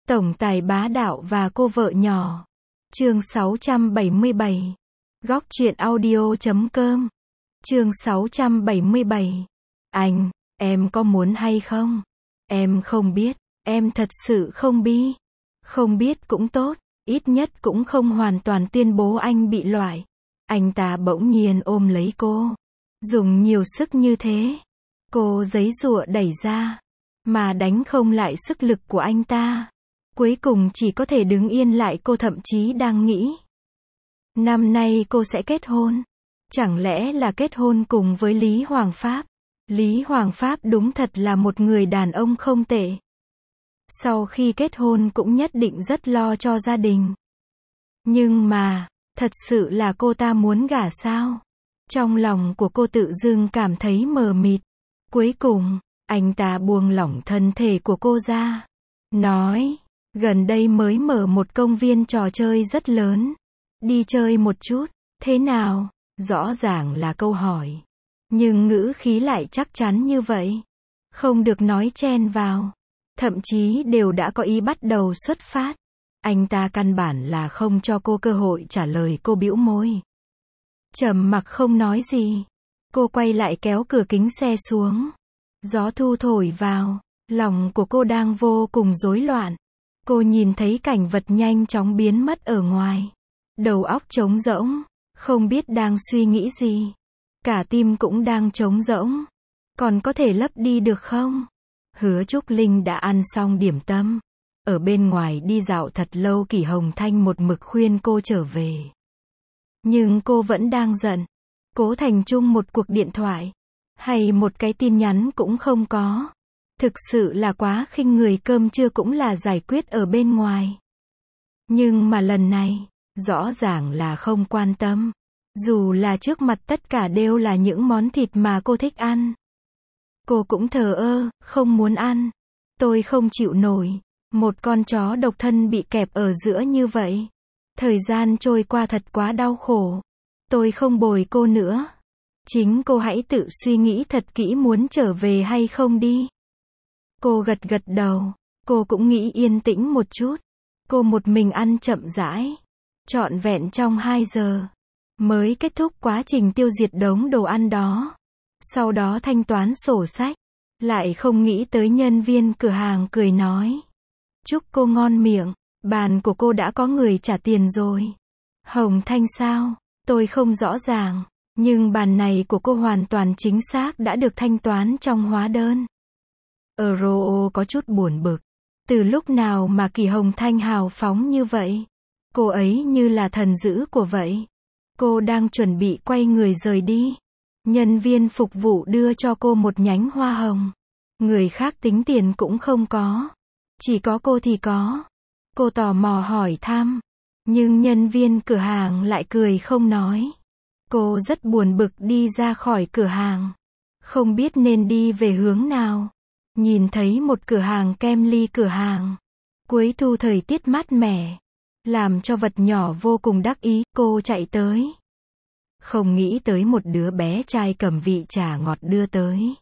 Tổng tài bá đạo và cô vợ nhỏ. Chương 677. Góc truyện audio.com. Chương 677. Anh, em có muốn hay không? Em không biết, em thật sự không bi. Không biết cũng tốt, ít nhất cũng không hoàn toàn tuyên bố anh bị loại. Anh ta bỗng nhiên ôm lấy cô. Dùng nhiều sức như thế. Cô giãy giụa đẩy ra. Mà đánh không lại sức lực của anh ta. Cuối cùng chỉ có thể đứng yên lại. Cô thậm chí đang nghĩ. Năm nay cô sẽ kết hôn. Chẳng lẽ là kết hôn cùng với Lý Hoàng Pháp? Lý Hoàng Pháp đúng thật là một người đàn ông không tệ. Sau khi kết hôn cũng nhất định rất lo cho gia đình. Nhưng mà, thật sự là cô ta muốn gả sao? Trong lòng của cô tự dưng cảm thấy mờ mịt. Cuối cùng, anh ta buông lỏng thân thể của cô ra. Nói, gần đây mới mở một công viên trò chơi rất lớn. Đi chơi một chút, thế nào? Rõ ràng là câu hỏi. Nhưng ngữ khí lại chắc chắn như vậy. Không được nói chen vào. Thậm chí đều đã có ý bắt đầu xuất phát. Anh ta căn bản là không cho cô cơ hội trả lời. Cô bĩu môi. Trầm mặc không nói gì. Cô quay lại kéo cửa kính xe xuống. Gió thu thổi vào. Lòng của cô đang vô cùng rối loạn. Cô nhìn thấy cảnh vật nhanh chóng biến mất ở ngoài. Đầu óc trống rỗng. Không biết đang suy nghĩ gì. Cả tim cũng đang trống rỗng. Còn có thể lấp đi được không? Hứa Trúc Linh đã ăn xong điểm tâm. Ở bên ngoài đi dạo thật lâu. Kỷ Hồng Thanh một mực khuyên cô trở về. Nhưng cô vẫn đang giận. Cố Thành Trung một cuộc điện thoại. Hay một cái tin nhắn cũng không có. Thực sự là quá khinh người. Cơm trưa cũng là giải quyết ở bên ngoài. Nhưng mà lần này, rõ ràng là không quan tâm. Dù là trước mặt tất cả đều là những món thịt mà cô thích ăn. Cô cũng thờ ơ, không muốn ăn. Tôi không chịu nổi. Một con chó độc thân bị kẹp ở giữa như vậy. Thời gian trôi qua thật quá đau khổ. Tôi không bồi cô nữa. Chính cô hãy tự suy nghĩ thật kỹ muốn trở về hay không đi. Cô gật gật đầu. Cô cũng nghĩ yên tĩnh một chút. Cô một mình ăn chậm rãi. Trọn vẹn trong 2 giờ. Mới kết thúc quá trình tiêu diệt đống đồ ăn đó. Sau đó thanh toán sổ sách. Lại không nghĩ tới nhân viên cửa hàng cười nói. Chúc cô ngon miệng. Bàn của cô đã có người trả tiền rồi. Hồng Thanh sao? Tôi không rõ ràng. Nhưng bàn này của cô hoàn toàn chính xác đã được thanh toán trong hóa đơn. Euro có chút buồn bực. Từ lúc nào mà Kỷ Hồng Thanh hào phóng như vậy? Cô ấy như là thần dữ của vậy. Cô đang chuẩn bị quay người rời đi. Nhân viên phục vụ đưa cho cô một nhánh hoa hồng. Người khác tính tiền cũng không có. Chỉ có cô thì có. Cô tò mò hỏi thăm. Nhưng nhân viên cửa hàng lại cười không nói. Cô rất buồn bực đi ra khỏi cửa hàng. Không biết nên đi về hướng nào. Nhìn thấy một cửa hàng kem ly cửa hàng. Cuối thu thời tiết mát mẻ. Làm cho vật nhỏ vô cùng đắc ý. Cô chạy tới. Không nghĩ tới một đứa bé trai cầm vị trà ngọt đưa tới.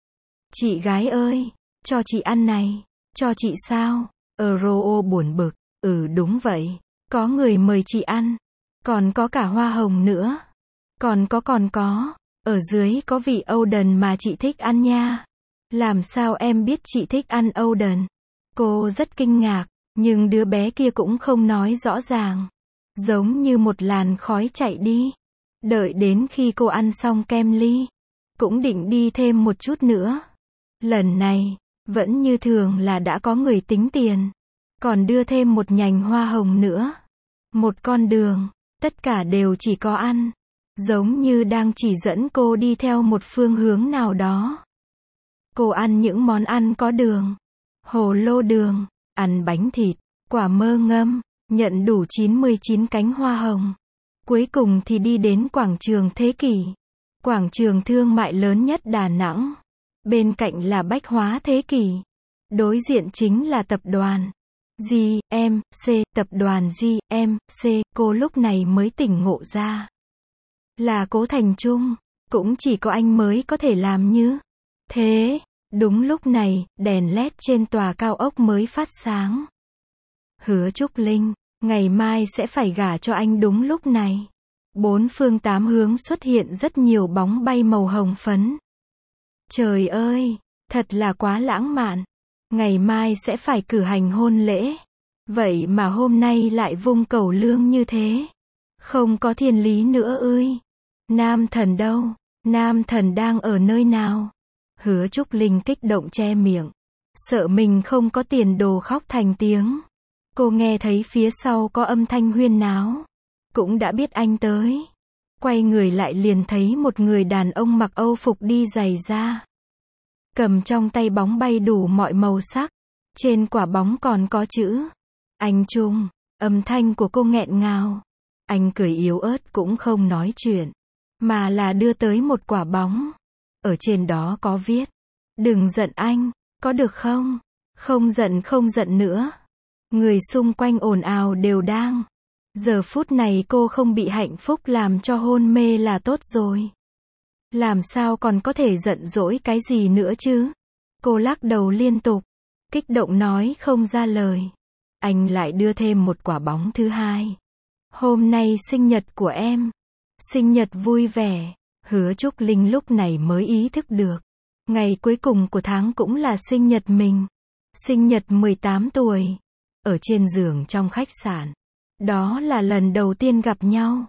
Chị gái ơi, cho chị ăn này. Cho chị sao? Euro buồn bực. Đúng vậy. Có người mời chị ăn. Còn có cả hoa hồng nữa. Còn có. Ở dưới có vị Oden mà chị thích ăn nha. Làm sao em biết chị thích ăn Oden? Cô rất kinh ngạc. Nhưng đứa bé kia cũng không nói rõ ràng. Giống như một làn khói chạy đi. Đợi đến khi cô ăn xong kem ly. Cũng định đi thêm một chút nữa. Lần này, vẫn như thường là đã có người tính tiền. Còn đưa thêm một nhành hoa hồng nữa. Một con đường. Tất cả đều chỉ có ăn. Giống như đang chỉ dẫn cô đi theo một phương hướng nào đó. Cô ăn những món ăn có đường. Hồ lô đường. Ăn bánh thịt. Quả mơ ngâm. Nhận đủ 99 cánh hoa hồng. Cuối cùng thì đi đến quảng trường Thế Kỷ. Quảng trường thương mại lớn nhất Đà Nẵng. Bên cạnh là Bách Hóa Thế Kỷ. Đối diện chính là tập đoàn GMC. Tập đoàn GMC. Cô lúc này mới tỉnh ngộ ra. Là Cố Thành Trung. Cũng chỉ có anh mới có thể làm như thế. Đúng lúc này, đèn LED trên tòa cao ốc mới phát sáng. Hứa Trúc Linh, ngày mai sẽ phải gả cho anh đúng lúc này. Bốn phương tám hướng xuất hiện rất nhiều bóng bay màu hồng phấn. Trời ơi, thật là quá lãng mạn. Ngày mai sẽ phải cử hành hôn lễ. Vậy mà hôm nay lại vung cẩu lương như thế. Không có thiên lý nữa ơi. Nam thần đâu? Nam thần đang ở nơi nào? Hứa Trúc Linh kích động che miệng. Sợ mình không có tiền đồ khóc thành tiếng. Cô nghe thấy phía sau có âm thanh huyên náo. Cũng đã biết anh tới. Quay người lại liền thấy một người đàn ông mặc âu phục đi giày da. Cầm trong tay bóng bay đủ mọi màu sắc. Trên quả bóng còn có chữ anh Trung. Âm thanh của cô nghẹn ngào. Anh cười yếu ớt cũng không nói chuyện. Mà là đưa tới một quả bóng. Ở trên đó có viết. Đừng giận anh, có được không? Không giận nữa. Người xung quanh ồn ào đều đang. Giờ phút này cô không bị hạnh phúc làm cho hôn mê là tốt rồi. Làm sao còn có thể giận dỗi cái gì nữa chứ? Cô lắc đầu liên tục. Kích động nói không ra lời. Anh lại đưa thêm một quả bóng thứ hai. Hôm nay sinh nhật của em. Sinh nhật vui vẻ. Hứa Trúc Linh lúc này mới ý thức được. Ngày cuối cùng của tháng cũng là sinh nhật mình. Sinh nhật 18 tuổi. Ở trên giường trong khách sạn. Đó là lần đầu tiên gặp nhau.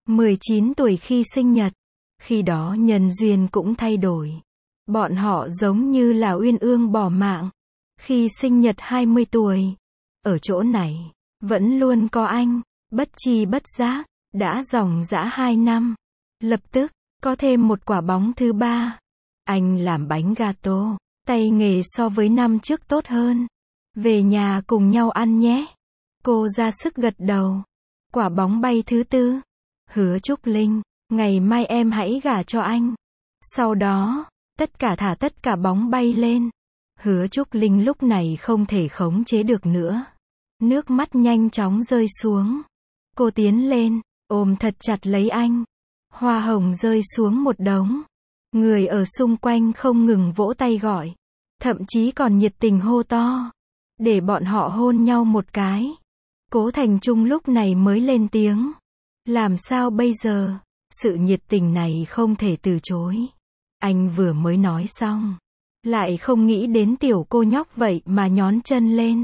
19 tuổi khi sinh nhật. Khi đó nhân duyên cũng thay đổi. Bọn họ giống như là uyên ương bỏ mạng. Khi sinh nhật 20 tuổi. Ở chỗ này, vẫn luôn có anh. Bất chi bất giác, đã dòng dã 2 năm. Lập tức, có thêm một quả bóng thứ ba. Anh làm bánh gato. Tay nghề so với năm trước tốt hơn. Về nhà cùng nhau ăn nhé. Cô ra sức gật đầu. Quả bóng bay thứ tư. Hứa Trúc Linh, ngày mai em hãy gả cho anh. Sau đó, thả tất cả bóng bay lên. Hứa Trúc Linh lúc này không thể khống chế được nữa. Nước mắt nhanh chóng rơi xuống. Cô tiến lên, ôm thật chặt lấy anh. Hoa hồng rơi xuống một đống. Người ở xung quanh không ngừng vỗ tay gọi. Thậm chí còn nhiệt tình hô to. Để bọn họ hôn nhau một cái. Cố Thành Trung lúc này mới lên tiếng. Làm sao bây giờ? Sự nhiệt tình này không thể từ chối. Anh vừa mới nói xong. Lại không nghĩ đến tiểu cô nhóc vậy mà nhón chân lên.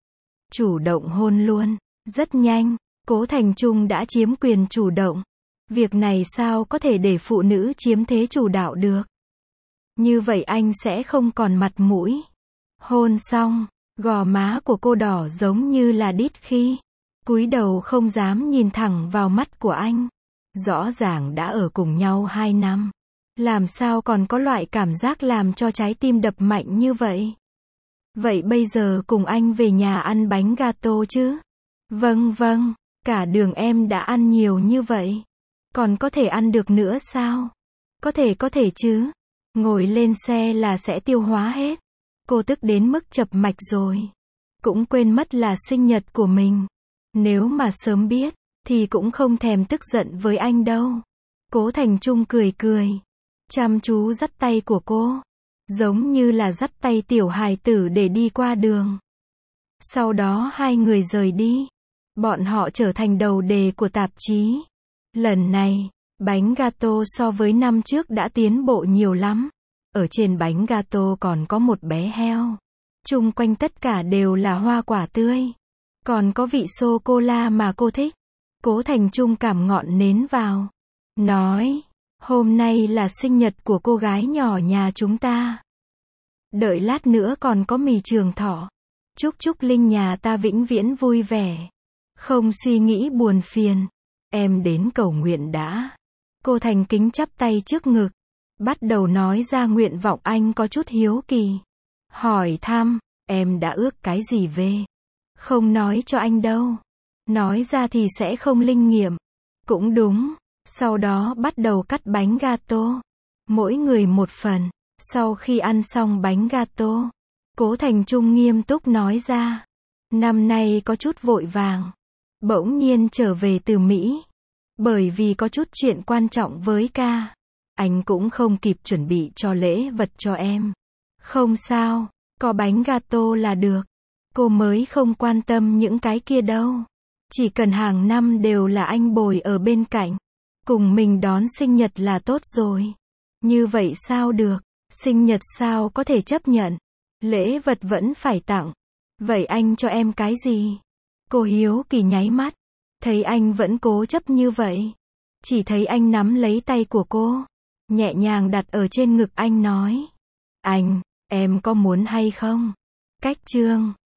Chủ động hôn luôn. Rất nhanh, Cố Thành Trung đã chiếm quyền chủ động. Việc này sao có thể để phụ nữ chiếm thế chủ đạo được? Như vậy anh sẽ không còn mặt mũi. Hôn xong, gò má của cô đỏ giống như là đít khi. Cúi đầu không dám nhìn thẳng vào mắt của anh. Rõ ràng đã ở cùng nhau 2 năm. Làm sao còn có loại cảm giác làm cho trái tim đập mạnh như vậy? Vậy bây giờ cùng anh về nhà ăn bánh gato chứ? Vâng, cả đường em đã ăn nhiều như vậy. Còn có thể ăn được nữa sao? Có thể chứ. Ngồi lên xe là sẽ tiêu hóa hết. Cô tức đến mức chập mạch rồi. Cũng quên mất là sinh nhật của mình. Nếu mà sớm biết, thì cũng không thèm tức giận với anh đâu. Cố Thành Trung cười. Chăm chú dắt tay của cô. Giống như là dắt tay tiểu hài tử để đi qua đường. Sau đó hai người rời đi. Bọn họ trở thành đầu đề của tạp chí. Lần này, bánh gato so với năm trước đã tiến bộ nhiều lắm. Ở trên bánh gato còn có một bé heo. Chung quanh tất cả đều là hoa quả tươi. Còn có vị sô-cô-la mà cô thích. Cố Thành Trung cảm ngọn nến vào. Nói, hôm nay là sinh nhật của cô gái nhỏ nhà chúng ta. Đợi lát nữa còn có mì trường thọ. Chúc Trúc Linh nhà ta vĩnh viễn vui vẻ. Không suy nghĩ buồn phiền. Em đến cầu nguyện đã. Cô thành kính chắp tay trước ngực. Bắt đầu nói ra nguyện vọng. Anh có chút hiếu kỳ. Hỏi thăm, em đã ước cái gì về? Không nói cho anh đâu. Nói ra thì sẽ không linh nghiệm. Cũng đúng. Sau đó bắt đầu cắt bánh gato. Mỗi người một phần. Sau khi ăn xong bánh gato, Cố Thành Trung nghiêm túc nói ra. Năm nay có chút vội vàng. Bỗng nhiên trở về từ Mỹ. Bởi vì có chút chuyện quan trọng với ca. Anh cũng không kịp chuẩn bị cho lễ vật cho em. Không sao, có bánh gato là được. Cô mới không quan tâm những cái kia đâu. Chỉ cần hàng năm đều là anh bồi ở bên cạnh. Cùng mình đón sinh nhật là tốt rồi. Như vậy sao được? Sinh nhật sao có thể chấp nhận? Lễ vật vẫn phải tặng. Vậy anh cho em cái gì? Cô hiếu kỳ nháy mắt. Thấy anh vẫn cố chấp như vậy. Chỉ thấy anh nắm lấy tay của cô. Nhẹ nhàng đặt ở trên ngực anh nói. Anh, em có muốn hay không? Cách chương